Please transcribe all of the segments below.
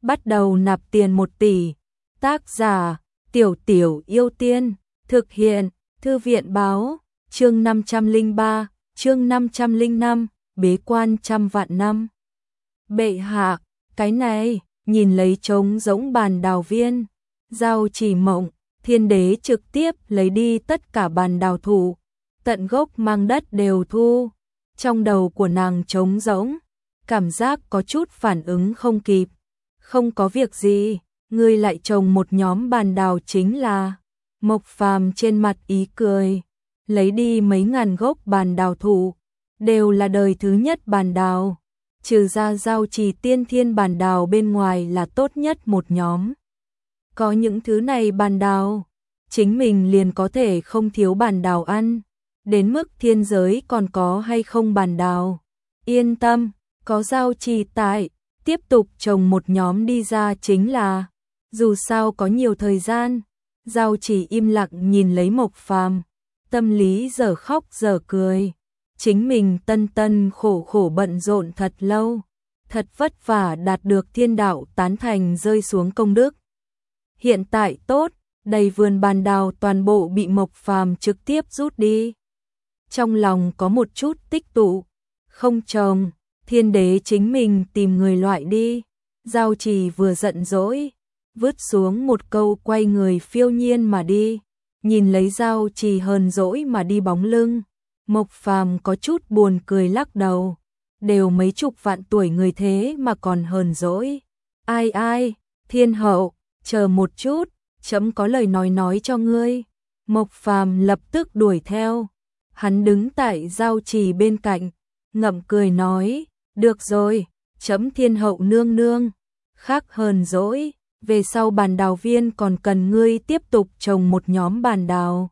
bắt đầu nạp tiền 1 tỷ. Tác giả, Tiểu Tiểu Yêu Tiên, thực hiện, Thư viện báo, chương 503, chương 505, bế quan trăm vạn năm. Bệ hạ, cái này, nhìn lấy trống rỗng bàn đào viên, Giao Chỉ Mộng, Thiên Đế trực tiếp lấy đi tất cả bàn đào thụ, tận gốc mang đất đều thu. Trong đầu của nàng trống rỗng, cảm giác có chút phản ứng không kịp. Không có việc gì, ngươi lại trồng một nhóm bàn đào chính là. Mộc Phàm trên mặt ý cười, lấy đi mấy ngàn gốc bàn đào thụ, đều là đời thứ nhất bàn đào, trừ ra Giao Trì tiên thiên bàn đào bên ngoài là tốt nhất một nhóm. Có những thứ này bàn đào, chính mình liền có thể không thiếu bàn đào ăn, đến mức thiên giới còn có hay không bàn đào. Yên tâm, có Giao Trì tại, tiếp tục trồng một nhóm đi ra chính là, dù sao có nhiều thời gian. Giao Chỉ im lặng nhìn lấy Mộc Phàm, tâm lý giờ khóc giờ cười. Chính mình tân khổ khổ bận rộn thật lâu, thật vất vả đạt được thiên đạo tán thành rơi xuống công đức. Hiện tại tốt, đầy vườn bàn đào toàn bộ bị Mộc Phàm trực tiếp rút đi. Trong lòng có một chút tích tụ, không trồng, Thiên Đế chính mình tìm người loại đi. Giao Chỉ vừa giận dỗi, vứt xuống một câu quay người phiêu nhiên mà đi, nhìn lấy Giao Chỉ hờn dỗi mà đi bóng lưng. Mộc Phàm có chút buồn cười lắc đầu, đều mấy chục vạn tuổi người thế mà còn hờn dỗi. Ai, Thiên hậu, chờ một chút, chấm có lời nói cho ngươi. Mộc Phàm lập tức đuổi theo, hắn đứng tại Giao Chỉ bên cạnh, ngậm cười nói, được rồi, chấm Thiên hậu nương nương, khác hờn dỗi, về sau bàn đào viên còn cần ngươi tiếp tục trồng một nhóm bàn đào.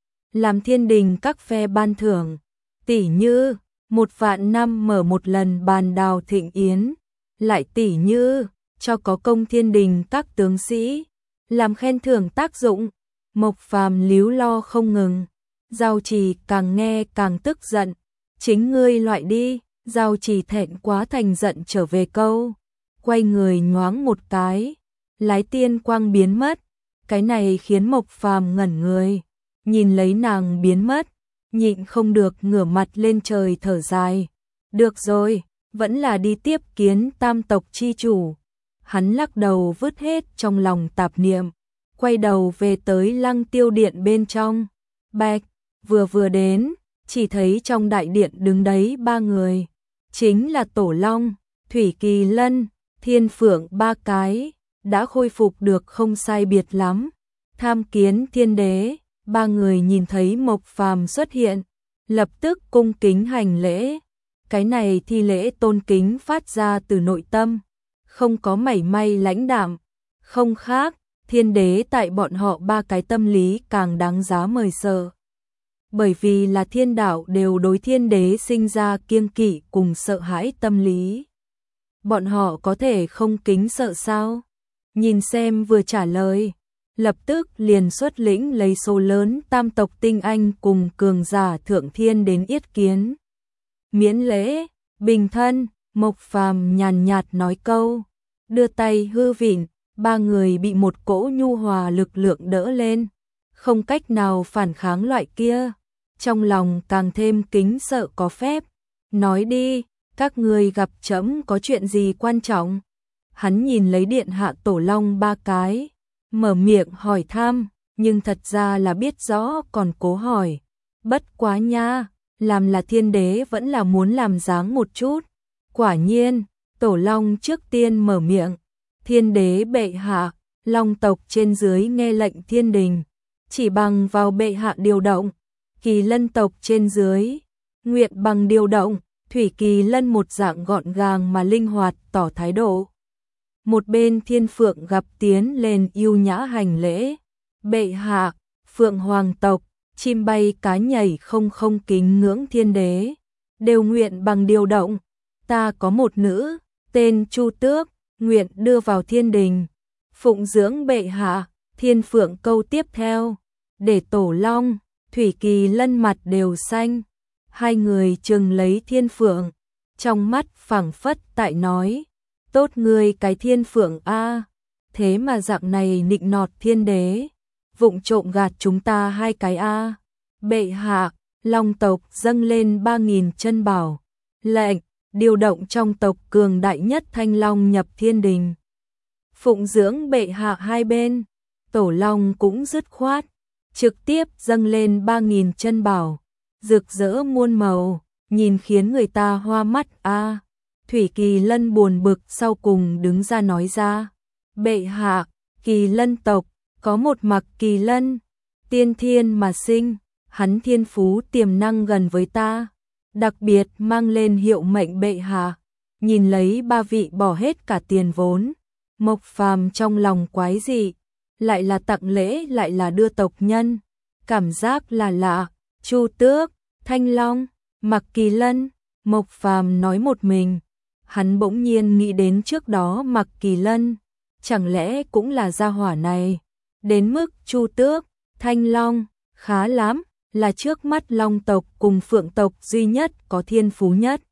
Làm thiên đình các phe ban thưởng, tỉ như 1.000 năm mở một lần bàn đào thịnh yến, lại tỉ như cho có công thiên đình các tướng sĩ, làm khen thưởng tác dụng. Mộc Phàm líu lo không ngừng, Giao Chỉ càng nghe càng tức giận, chính ngươi loại đi. Giao Chỉ thẹn quá thành giận trở về câu, quay người nhoáng một cái, lái tiên quang biến mất. Cái này khiến Mộc Phàm ngẩn người, nhìn lấy nàng biến mất, nhịn không được ngửa mặt lên trời thở dài. Được rồi, vẫn là đi tiếp kiến tam tộc chi chủ. Hắn lắc đầu vứt hết trong lòng tạp niệm, quay đầu về tới Lăng Tiêu Điện bên trong. Bạch, vừa đến, chỉ thấy trong đại điện đứng đấy 3 người, chính là Tổ Long, Thủy Kỳ Lân, Thiên Phượng 3 cái, đã khôi phục được không sai biệt lắm. Tham kiến Thiên Đế. 3 người nhìn thấy Mộc Phàm xuất hiện, lập tức cung kính hành lễ. Cái này thi lễ tôn kính phát ra từ nội tâm, không có mảy may lãnh đạm. Không khác, Thiên Đế tại bọn họ 3 cái tâm lý càng đáng giá mời sợ. Bởi vì là thiên đạo đều đối Thiên Đế sinh ra kiêng kỵ cùng sợ hãi tâm lý. Bọn họ có thể không kính sợ sao? Nhìn xem vừa trả lời, lập tức liền xuất lĩnh lấy số lớn tam tộc tinh anh cùng cường giả thượng thiên đến yết kiến. Miễn lễ, bình thân, Mộc Phàm nhàn nhạt nói câu, đưa tay hư vịn, 3 người bị một cỗ nhu hòa lực lượng đỡ lên, không cách nào phản kháng loại kia, trong lòng càng thêm kính sợ có phép. Nói đi, các người gặp trẫm có chuyện gì quan trọng? Hắn nhìn lấy điện hạ Tổ Long 3 cái, mở miệng hỏi thăm, nhưng thật ra là biết rõ còn cố hỏi. Bất quá nha, làm là Thiên Đế vẫn là muốn làm dáng một chút. Quả nhiên, Tổ Long trước tiên mở miệng, Thiên Đế bệ hạ, Long tộc trên dưới nghe lệnh thiên đình, chỉ bằng vào bệ hạ điều động. Kỳ Lân tộc trên dưới, nguyện bằng điều động. Thủy Kỳ Lân một dạng gọn gàng mà linh hoạt tỏ thái độ. Một bên Thiên Phượng gặp tiến lên yêu nhã hành lễ. Bệ hạ, Phượng Hoàng tộc, chim bay cá nhảy không kính ngưỡng Thiên Đế, đều nguyện bằng điều động. Ta có một nữ, tên Chu Tước, nguyện đưa vào thiên đình, phụng dưỡng bệ hạ. Thiên Phượng câu tiếp theo, để Tổ Long, Thủy Kỳ Lân mặt đều xanh. 2 người chừng lấy Thiên Phượng, trong mắt phảng phất tại nói, Tốt ngươi cái Thiên Phượng a, thế mà dạng này nịnh nọt thiên đế, vụng trộm gạt chúng ta hai cái a. Bệ hạ, Long tộc dâng lên 3.000 chân bảo, lệnh điều động trong tộc cường đại nhất Thanh Long nhập thiên đình. Phụng dưỡng bệ hạ hai bên, Tổ Long cũng dứt khoát, trực tiếp dâng lên 3.000 chân bảo, rực rỡ muôn màu, nhìn khiến người ta hoa mắt a. Thủy Kỳ Lân buồn bực sau cùng đứng ra nói ra, bệ hạ, Kỳ Lân tộc có một Mặc Kỳ Lân, tiên thiên mà sinh, hắn thiên phú tiềm năng gần với ta, đặc biệt mang lên hiệu mệnh bệ hạ. Nhìn lấy ba vị bỏ hết cả tiền vốn, Mộc Phàm trong lòng quái dị, lại là tặng lễ lại là đưa tộc nhân, cảm giác là lạ. Chu Tước, Thanh Long, Mặc Kỳ Lân, Mộc Phàm nói một mình, hắn bỗng nhiên nghĩ đến trước đó Mặc Kỳ Lân, chẳng lẽ cũng là gia hỏa này, đến mức Chu Tước, Thanh Long, khá lắm, là trước mắt Long tộc cùng Phượng tộc duy nhất có thiên phú nhất,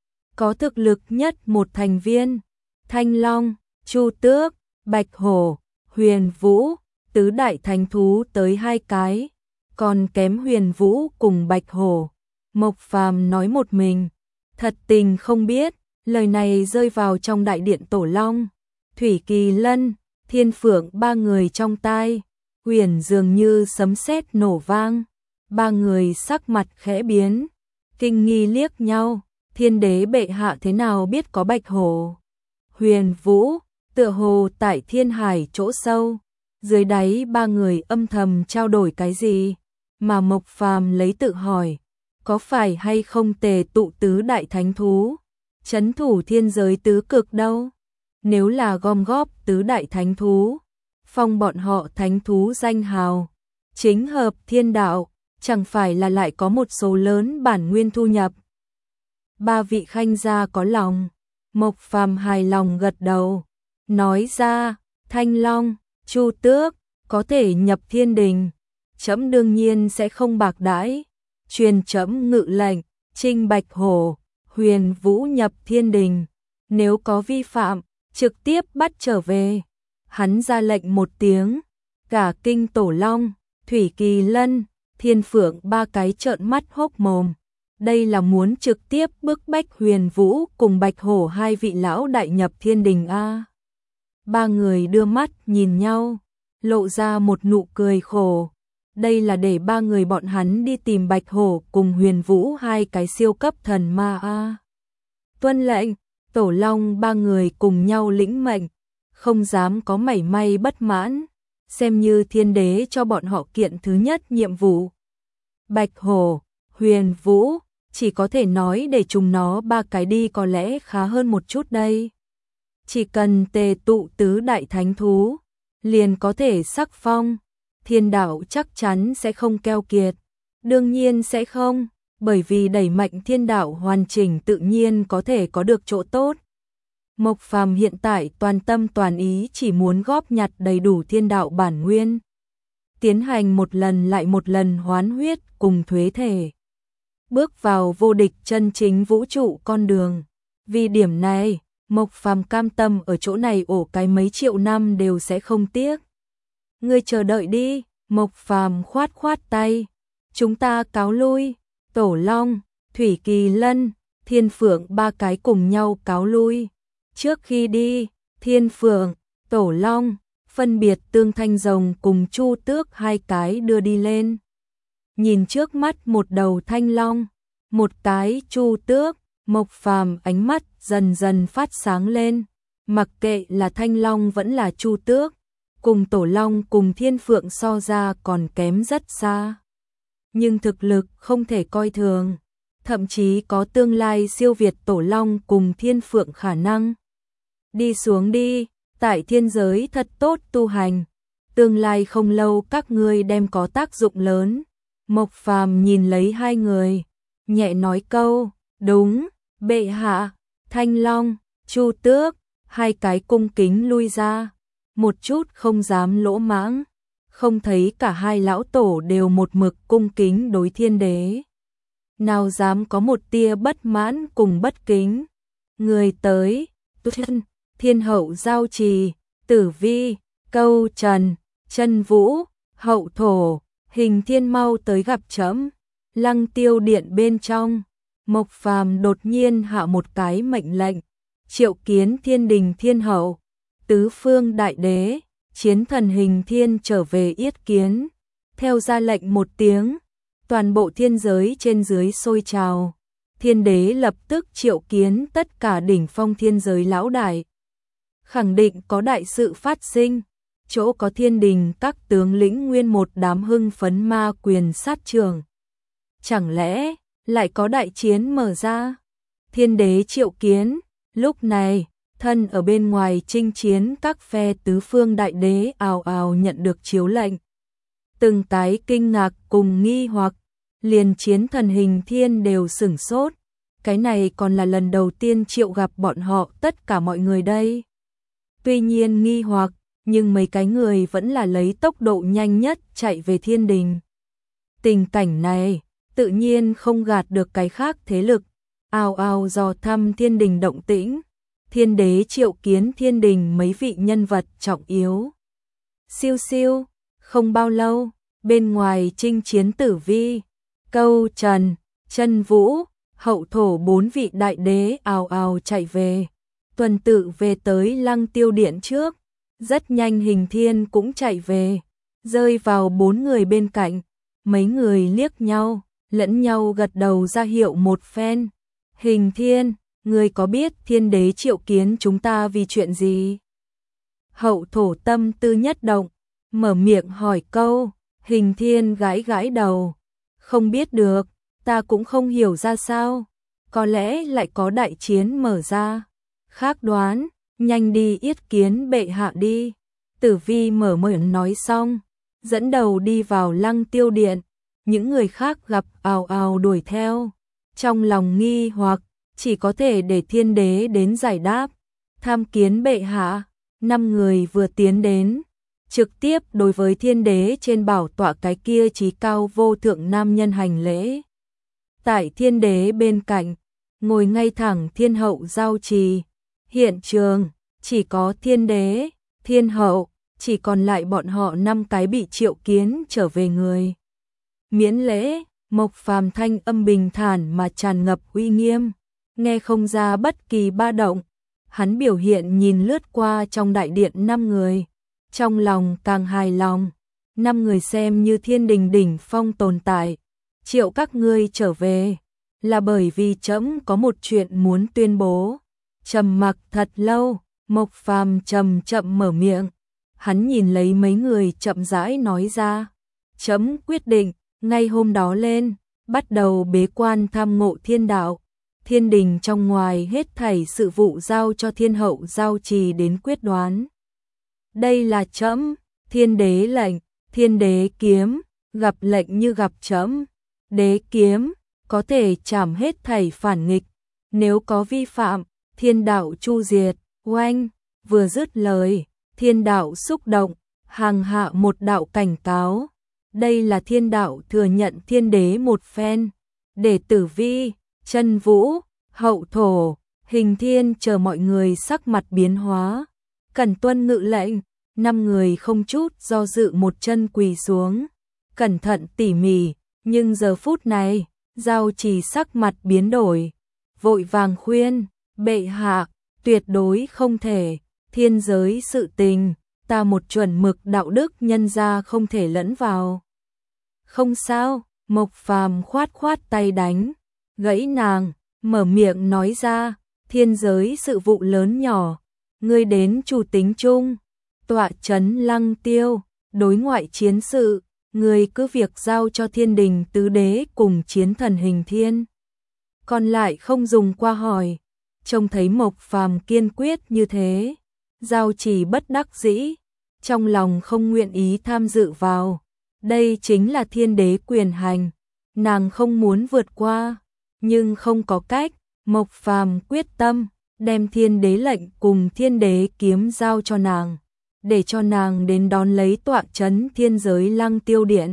có thực lực nhất một thành viên. Thanh Long, Chu Tước, Bạch Hổ, Huyền Vũ, tứ đại thánh thú tới hai cái, còn kém Huyền Vũ cùng Bạch Hổ. Mộc Phàm nói một mình, thật tình không biết, lời này rơi vào trong đại điện Tổ Long, Thủy Kỳ Lân, Thiên Phượng ba người trong tai, huyền dường như sấm sét nổ vang, ba người sắc mặt khẽ biến, kinh nghi liếc nhau, thiên đế bệ hạ thế nào biết có Bạch Hổ, Huyền Vũ, tựa hồ tại thiên hải chỗ sâu, dưới đáy ba người âm thầm trao đổi cái gì, mà Mộc Phàm lấy tự hỏi, có phải hay không tề tụ tứ đại thánh thú, trấn thủ thiên giới tứ cực đâu, nếu là gom góp tứ đại thánh thú, phong bọn họ thánh thú danh hào, chính hợp thiên đạo, chẳng phải là lại có một số lớn bản nguyên thu nhập. Ba vị khanh gia có lòng, Mộc Phàm hài lòng gật đầu, nói ra, Thanh Long, Chu Tước, có thể nhập thiên đình, trẫm đương nhiên sẽ không bạc đãi, truyền trẫm ngự lệnh, trinh Bạch Hổ, Huyền Vũ nhập thiên đình, nếu có vi phạm, trực tiếp bắt trở về. Hắn ra lệnh một tiếng, cả kinh Tổ Long, Thủy Kỳ Lân, Thiên Phượng ba cái trợn mắt hốc mồm. Đây là muốn trực tiếp bức bách Huyền Vũ cùng Bạch Hổ hai vị lão đại nhập thiên đình a. Ba người đưa mắt nhìn nhau, lộ ra một nụ cười khổ. Đây là để ba người bọn hắn đi tìm Bạch Hổ cùng Huyền Vũ hai cái siêu cấp thần ma a. Tuân lệnh, Tổ Long ba người cùng nhau lĩnh mệnh, không dám có mảy may bất mãn, xem như thiên đế cho bọn họ kiện thứ nhất nhiệm vụ. Bạch Hổ, Huyền Vũ, chỉ có thể nói để chúng nó ba cái đi có lẽ khá hơn một chút đây. Chỉ cần tề tụ tứ đại thánh thú, liền có thể sắc phong, thiên đạo chắc chắn sẽ không keo kiệt. Đương nhiên sẽ không, bởi vì đẩy mạnh thiên đạo hoàn chỉnh tự nhiên có thể có được chỗ tốt. Mộc Phàm hiện tại toàn tâm toàn ý chỉ muốn góp nhặt đầy đủ thiên đạo bản nguyên, tiến hành một lần lại một lần hoán huyết cùng thuế thể, bước vào vô địch chân chính vũ trụ con đường. Vì điểm này, Mộc Phàm cam tâm ở chỗ này ổ cái mấy triệu năm đều sẽ không tiếc. Ngươi chờ đợi đi, Mộc Phàm khoát khoát tay, chúng ta cáo lui. Tổ Long, Thủy Kỳ Lân, Thiên Phượng ba cái cùng nhau cáo lui. Trước khi đi, Thiên Phượng, Tổ Long, phân biệt Tương Thanh Rồng cùng Chu Tước hai cái đưa đi lên. Nhìn trước mắt một đầu Thanh Long, một cái Chu Tước, Mộc Phàm ánh mắt dần dần phát sáng lên. Mặc kệ là Thanh Long vẫn là Chu Tước, cùng Tổ Long cùng Thiên Phượng so ra còn kém rất xa. Nhưng thực lực không thể coi thường, thậm chí có tương lai siêu việt Tổ Long cùng Thiên Phượng khả năng. Đi xuống đi, tại thiên giới thật tốt tu hành, tương lai không lâu các ngươi đem có tác dụng lớn. Mộc Phàm nhìn lấy hai người, nhẹ nói câu, đúng, bệ hạ. Thanh Long, Chu Tước, hai cái cung kính lui ra, một chút không dám lỗ mãng. Không thấy cả hai lão tổ đều một mực cung kính đối thiên đế, nào dám có một tia bất mãn cùng bất kính. Người tới, Thiên hậu giao trì, Tử Vi, Câu Trần, Chân Vũ, Hậu Thổ, Hình Thiên mau tới gặp trẫm. Lăng Tiêu điện bên trong, Mộc Phàm đột nhiên hạ một cái mệnh lệnh, triệu kiến Thiên Đình Thiên Hậu, Tứ Phương Đại Đế, Chiến Thần Hình Thiên trở về yết kiến. Theo ra lệnh một tiếng, toàn bộ thiên giới trên dưới sôi trào. Thiên đế lập tức triệu kiến tất cả đỉnh phong thiên giới lão đại, khẳng định có đại sự phát sinh. Chỗ có thiên đình các tướng lĩnh nguyên một đám hưng phấn ma quyền sát trường. Chẳng lẽ lại có đại chiến mở ra? Thiên đế triệu kiến, lúc này, thân ở bên ngoài chinh chiến các phe tứ phương đại đế ào ào nhận được chiếu lệnh. Từng cái kinh ngạc cùng nghi hoặc, liền Chiến Thần Hình Thiên đều sửng sốt. Cái này còn là lần đầu tiên triệu gặp bọn họ tất cả mọi người đây. Tuy nhiên nghi hoặc, nhưng mấy cái người vẫn là lấy tốc độ nhanh nhất chạy về thiên đình. Tình cảnh này, tự nhiên không gạt được cái khác thế lực, ào ào dò thăm thiên đình động tĩnh. Thiên đế triệu kiến thiên đình mấy vị nhân vật trọng yếu. Siêu siêu, không bao lâu, bên ngoài chinh chiến Tử Vi, Câu Trần, Chân Vũ, Hậu Thổ bốn vị đại đế ào ào chạy về. Tuần tự về tới Lăng Tiêu điện trước. Rất nhanh Hình Thiên cũng chạy về, rơi vào bốn người bên cạnh. Mấy người liếc nhau, lẫn nhau gật đầu ra hiệu một phen. Hình Thiên, người có biết thiên đế triệu kiến chúng ta vì chuyện gì? Hậu Thổ tâm tư nhất động, mở miệng hỏi câu. Hình Thiên gãi gãi đầu, không biết được, ta cũng không hiểu ra sao. Có lẽ lại có đại chiến mở ra. Khác đoán, nhanh đi yết kiến bệ hạ đi. Tử Vi mở miệng nói xong, dẫn đầu đi vào Lăng Tiêu điện. Những người khác gặp ào ào đuổi theo. Trong lòng nghi hoặc, chỉ có thể để thiên đế đến giải đáp. Tham kiến bệ hạ, 5 người vừa tiến đến, trực tiếp đối với thiên đế trên bảo tọa cái kia chí cao vô thượng nam nhân hành lễ. Tại thiên đế bên cạnh, ngồi ngay thẳng thiên hậu giao trì. Hiện trường, chỉ có thiên đế, thiên hậu, chỉ còn lại bọn họ 5 cái bị triệu kiến trở về người. Miễn lễ, Mộc Phàm thanh âm bình thản mà tràn ngập uy nghiêm, nghe không ra bất kỳ ba động. Hắn biểu hiện nhìn lướt qua trong đại điện 5 người, trong lòng càng hài lòng. 5 người xem như thiên đình đỉnh phong tồn tại, triệu các ngươi trở về, là bởi vì trẫm có một chuyện muốn tuyên bố. Trầm mặc thật lâu, Mộc Phàm chậm chậm mở miệng. Hắn nhìn lấy mấy người chậm rãi nói ra. Trẫm quyết định, ngay hôm đó lên, bắt đầu bế quan tham ngộ thiên đạo. Thiên đình trong ngoài hết thảy sự vụ giao cho thiên hậu giao trì đến quyết đoán. Đây là trẫm, thiên đế lệnh, thiên đế kiếm, gặp lệnh như gặp trẫm. Đế kiếm, có thể trảm hết thảy phản nghịch. Nếu có vi phạm, thiên đạo chu diệt. Oanh, vừa dứt lời, thiên đạo xúc động, hàng hạ một đạo cảnh cáo. Đây là thiên đạo thừa nhận thiên đế một phen. Để Tử Vi, Chân Vũ, Hậu Thổ, Hình Thiên chờ mọi người sắc mặt biến hóa. Cần tuân ngự lệnh, 5 người không chút do dự một chân quỳ xuống. Cẩn thận tỉ mỉ, nhưng giờ phút này, giao trì sắc mặt biến đổi. Vội vàng khuyên, bệ hạ, tuyệt đối không thể, thiên giới sự tình, ta một chuẩn mực đạo đức nhân gia không thể lẫn vào. Không sao, Mộc Phàm khoát khoát tay đánh, gãy nàng, mở miệng nói ra, thiên giới sự vụ lớn nhỏ, ngươi đến chủ tính chung, tọa chấn Lăng Tiêu, đối ngoại chiến sự, ngươi cứ việc giao cho thiên đình tứ đế cùng Chiến Thần Hình Thiên. Còn lại không dùng qua hỏi. Trông thấy Mộc Phàm kiên quyết như thế, giao trì bất đắc dĩ, trong lòng không nguyện ý tham dự vào. Đây chính là thiên đế quyền hành, nàng không muốn vượt qua, nhưng không có cách. Mộc Phàm quyết tâm đem thiên đế lệnh cùng thiên đế kiếm giao cho nàng, để cho nàng đến đón lấy tọa chấn thiên giới Lăng Tiêu điện,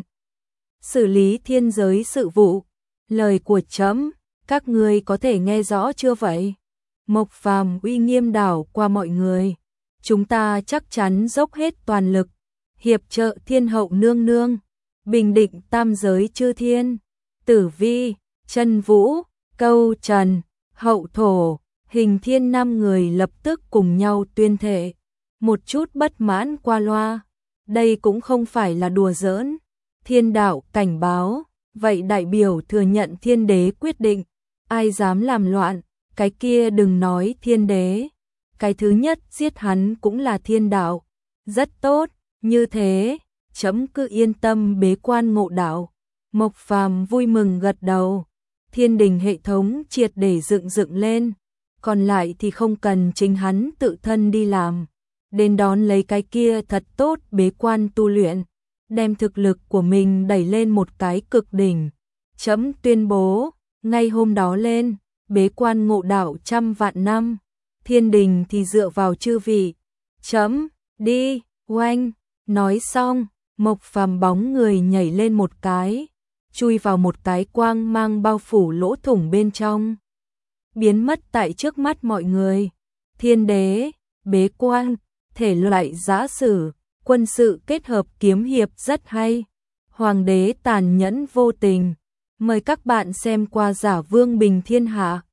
xử lý thiên giới sự vụ. Lời của trẫm, các ngươi có thể nghe rõ chưa vậy? Mộc Phàm uy nghiêm đảo qua mọi người. Chúng ta chắc chắn dốc hết toàn lực, hiệp trợ thiên hậu nương nương, bình định tam giới chư thiên. Tử Vi, Chân Vũ, Câu Trần, Hậu Thổ, Hình Thiên 5 người lập tức cùng nhau tuyên thệ. Một chút bất mãn qua loa. Đây cũng không phải là đùa giỡn. Thiên đạo cảnh báo, vậy đại biểu thừa nhận thiên đế quyết định. Ai dám làm loạn, cái kia đừng nói thiên đế. Cái thứ nhất giết hắn cũng là thiên đạo. Rất tốt, như thế, chấm cứ yên tâm bế quan ngộ đạo. Mộc Phàm vui mừng gật đầu. Thiên đình hệ thống triệt để dựng lên. Còn lại thì không cần chính hắn tự thân đi làm. Đến đón lấy cái kia thật tốt bế quan tu luyện. Đem thực lực của mình đẩy lên một cái cực đỉnh. Chấm tuyên bố, ngay hôm đó lên, bế quan ngộ đạo 100 vạn năm. Thiên đình thì dựa vào chư vị. Chấm, đi, oanh. Nói xong, Mộc Phàm bóng người nhảy lên một cái, chui vào một cái quang mang bao phủ lỗ thủng bên trong. Biến mất tại trước mắt mọi người. Thiên đế, bế quan, thể loại giã sử, quân sự kết hợp kiếm hiệp rất hay. Hoàng đế tàn nhẫn vô tình. Mời các bạn xem qua Giả Vương Bình Thiên Hạ.